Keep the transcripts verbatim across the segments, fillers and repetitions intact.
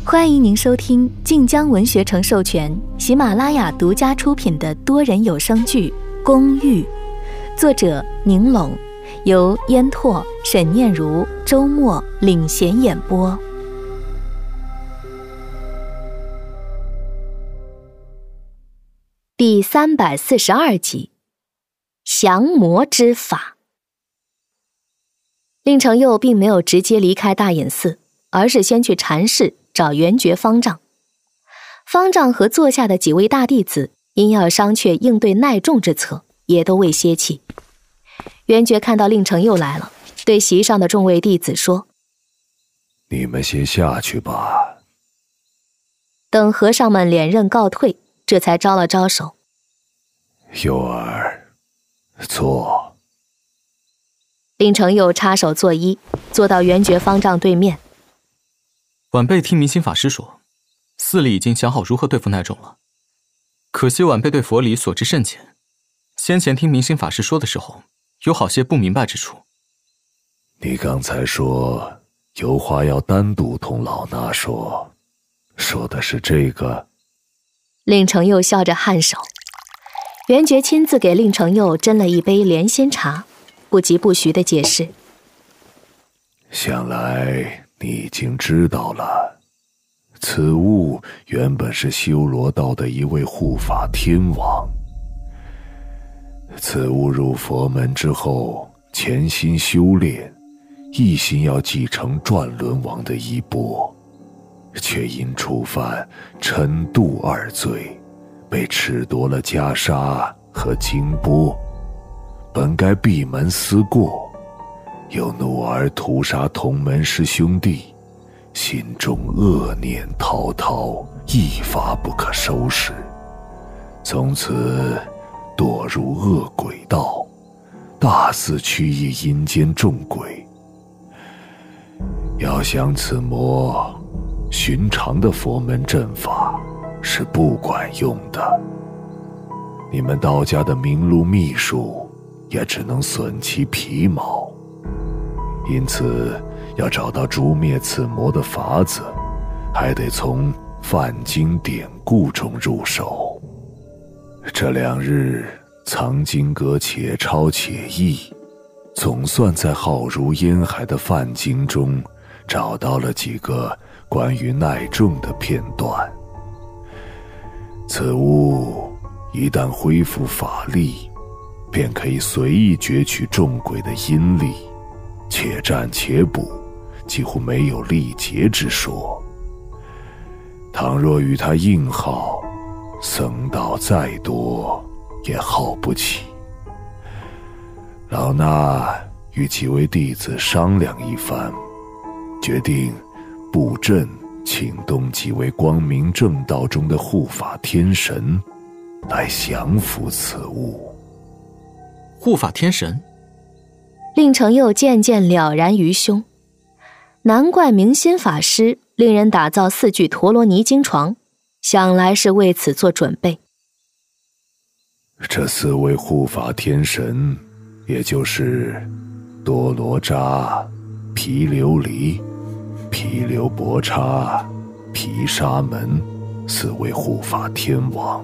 欢迎您收听晋江文学城授权、喜马拉雅独家出品的多人有声剧《公寓》，作者宁拢，由烟拓、沈念如、周末领衔演播。第三百四十二集，降魔之法。令程佑并没有直接离开大隐寺，而是先去禅室找圆觉方丈。方丈和座下的几位大弟子因要商榷应对耐众之策，也都未歇气。圆觉看到令程佑来了，对席上的众位弟子说：“ 你们先下去吧。” 等和尚们连任告退，这才招了招手：“ 佑儿，坐。” 令程佑插手作揖，坐到圆觉方丈对面。 晚辈听明心法师说，寺里已经想好如何对付耐众了。可惜晚辈对佛理所知甚浅，先前听明心法师说的时候，有好些不明白之处。 你刚才说有话要单独同老衲说，说的是这个？ 令程佑笑着颔首。圆觉亲自给令程佑斟了一杯莲仙茶，不疾不徐地解释：“ 想来你已经知道了，此物原本是修罗道的一位护法天王。此物入佛门之后，潜心修炼，一心要继承转轮王的衣钵，却因触犯嗔妒二罪，被褫夺了袈裟和金钵。本该闭门思过，又怒而屠杀同门师兄弟，心中恶念滔滔，一发不可收拾，从此堕入恶鬼道，大肆驱役阴间众鬼。要降此魔，寻常的佛门阵法是不管用的，你们道家的名录秘术也只能损其皮毛。因此要找到诛灭此魔的法子，还得从梵经典故中入手。这两日藏经阁且抄且译，总算在浩如烟海的梵经中找到了几个关于耐众的片段。此物一旦恢复法力，便可以随意攫取众鬼的阴力，且战且补，几乎没有力竭之说。倘若与他硬耗，僧道再多也耗不起。老衲与几位弟子商量一番，决定布阵请动几位光明正道中的护法天神来降服此物。 护法天神？ 令程佑渐渐了然于胸，难怪明心法师令人打造四具陀罗尼经床，想来是为此做准备。 这四位护法天神，也就是多罗扎、毗琉璃、毗琉波叉、毗沙门四位护法天王。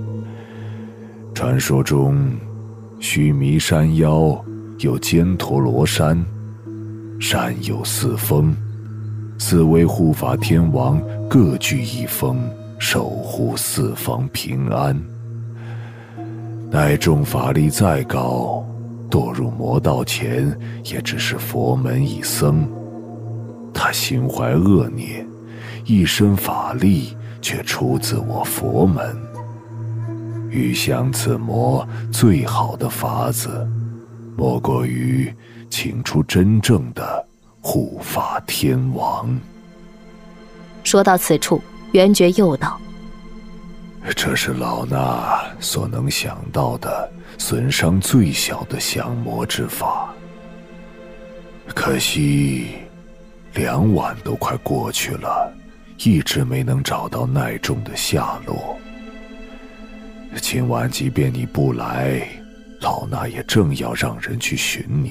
传说中须弥山腰有坚陀罗山，山有四峰，四位护法天王各据一峰，守护四方平安。耐众法力再高，堕入魔道前也只是佛门一僧，他心怀恶念，一身法力却出自我佛门。欲降此魔，最好的法子莫过于请出真正的护法天王。 说到此处，圆觉又道：“ 这是老衲所能想到的损伤最小的降魔之法。可惜两晚都快过去了，一直没能找到耐众的下落。今晚即便你不来，老衲也正要让人去寻你。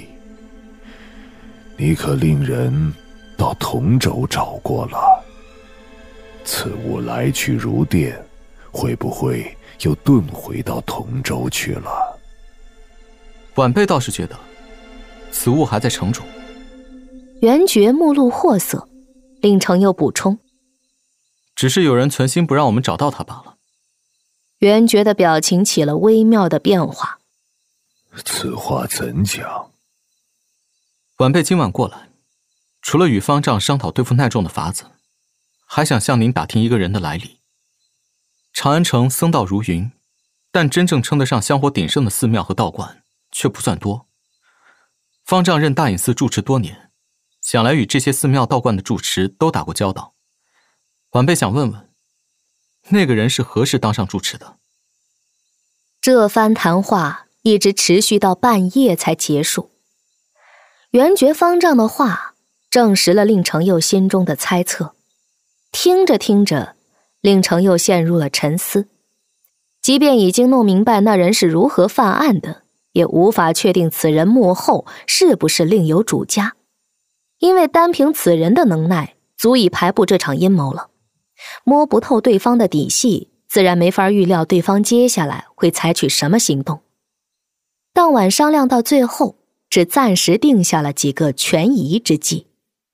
你可令人到同州找过了？ 此物来去如电，会不会又遁回到同州去了？ 晚辈倒是觉得此物还在城中。 元觉目露货色，令程又补充， 只是有人存心不让我们找到它罢了。 元觉的表情起了微妙的变化。 此话怎讲？ 晚辈今晚过来，除了与方丈商讨对付耐众的法子，还想向您打听一个人的来历。长安城僧道如云，但真正称得上香火鼎盛的寺庙和道观却不算多。方丈任大隐寺住持多年，想来与这些寺庙道观的住持都打过交道。晚辈想问问，那个人是何时当上住持的？ 这番谈话一直持续到半夜才结束。元觉方丈的话证实了令程佑心中的猜测。听着听着，令程佑陷入了沉思。即便已经弄明白那人是如何犯案的，也无法确定此人幕后是不是另有主家，因为单凭此人的能耐足以排布这场阴谋了。摸不透对方的底细，自然没法预料对方接下来会采取什么行动。当晚商量到最后，只暂时定下了几个权宜之计。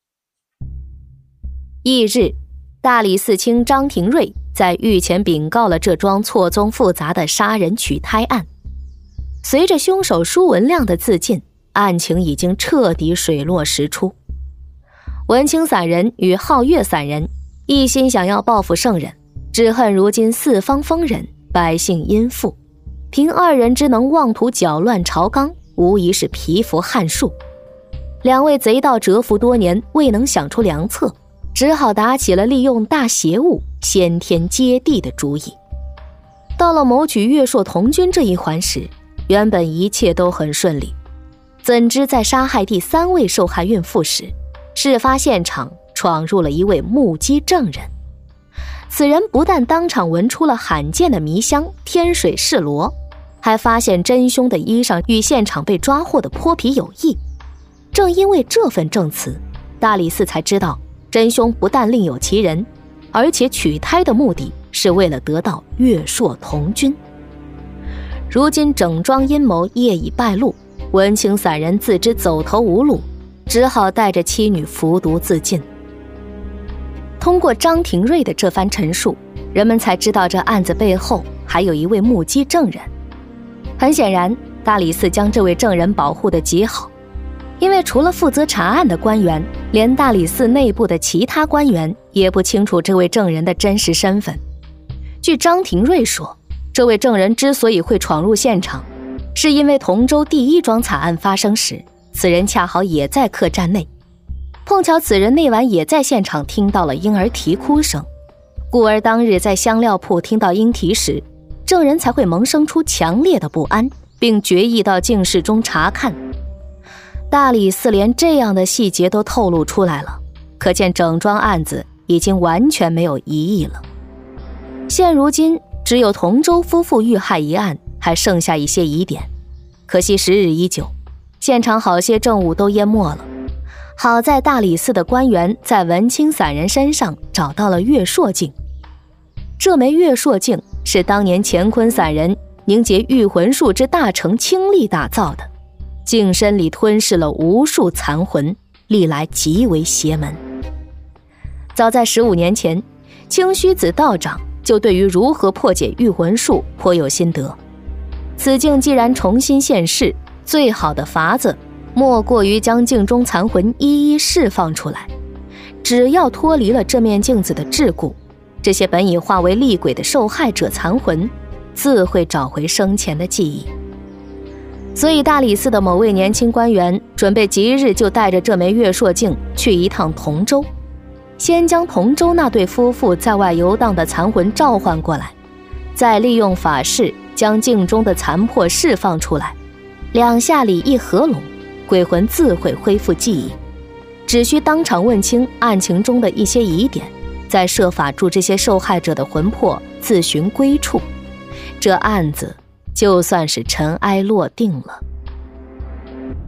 翌日，大理寺卿张廷瑞在狱前禀告了这桩错综复杂的杀人取胎案。随着凶手舒文亮的自尽，案情已经彻底水落石出。文清散人与皓月散人一心想要报复圣人，只恨如今四方疯人，百姓殷富，凭二人之能妄图搅乱朝纲，无疑是蚍蜉撼树。两位贼盗蛰伏多年，未能想出良策，只好打起了利用大邪物先天接地的主意。到了谋取月朔同军这一环时，原本一切都很顺利，怎知在杀害第三位受害孕妇时，事发现场闯入了一位目击证人。此人不但当场闻出了罕见的迷香天水赤螺，还发现真凶的衣裳与现场被抓获的泼皮有异。正因为这份证词，大理寺才知道真凶不但另有其人，而且取胎的目的是为了得到月朔同军。如今整桩阴谋业已败露，文清散人自知走投无路，只好带着妻女服毒自尽。通过张廷瑞的这番陈述，人们才知道这案子背后还有一位目击证人。很显然，大理寺将这位证人保护得极好，因为除了负责查案的官员，连大理寺内部的其他官员也不清楚这位证人的真实身份。据张廷瑞说，这位证人之所以会闯入现场，是因为同州第一桩惨案发生时，此人恰好也在客栈内，碰巧此人那晚也在现场听到了婴儿啼哭声，故而当日在香料铺听到婴啼时，证人才会萌生出强烈的不安，并决意到净室中查看。大理寺连这样的细节都透露出来了，可见整桩案子已经完全没有疑义了。现如今只有同州夫妇遇害一案还剩下一些疑点，可惜时日已久，现场好些证物都淹没了。好在大理寺的官员在文清散人身上找到了月朔镜，这枚月朔镜是当年乾坤散人凝结御魂术之大成倾力打造的，镜身里吞噬了无数残魂，历来极为邪门。早在十五年前，清虚子道长就对于如何破解御魂术颇有心得。此镜既然重新现世，最好的法子莫过于将镜中残魂一一释放出来。只要脱离了这面镜子的桎梏，这些本已化为厉鬼的受害者残魂自会找回生前的记忆。所以大理寺的某位年轻官员准备即日就带着这枚月朔镜去一趟同州，先将同州那对夫妇在外游荡的残魂召唤过来，再利用法事将镜中的残魄释放出来，两下里一合拢，鬼魂自会恢复记忆。只需当场问清案情中的一些疑点，再设法助这些受害者的魂魄自寻归处，这案子就算是尘埃落定了。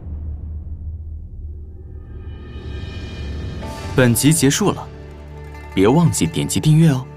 本集结束了， 别忘记点击订阅哦。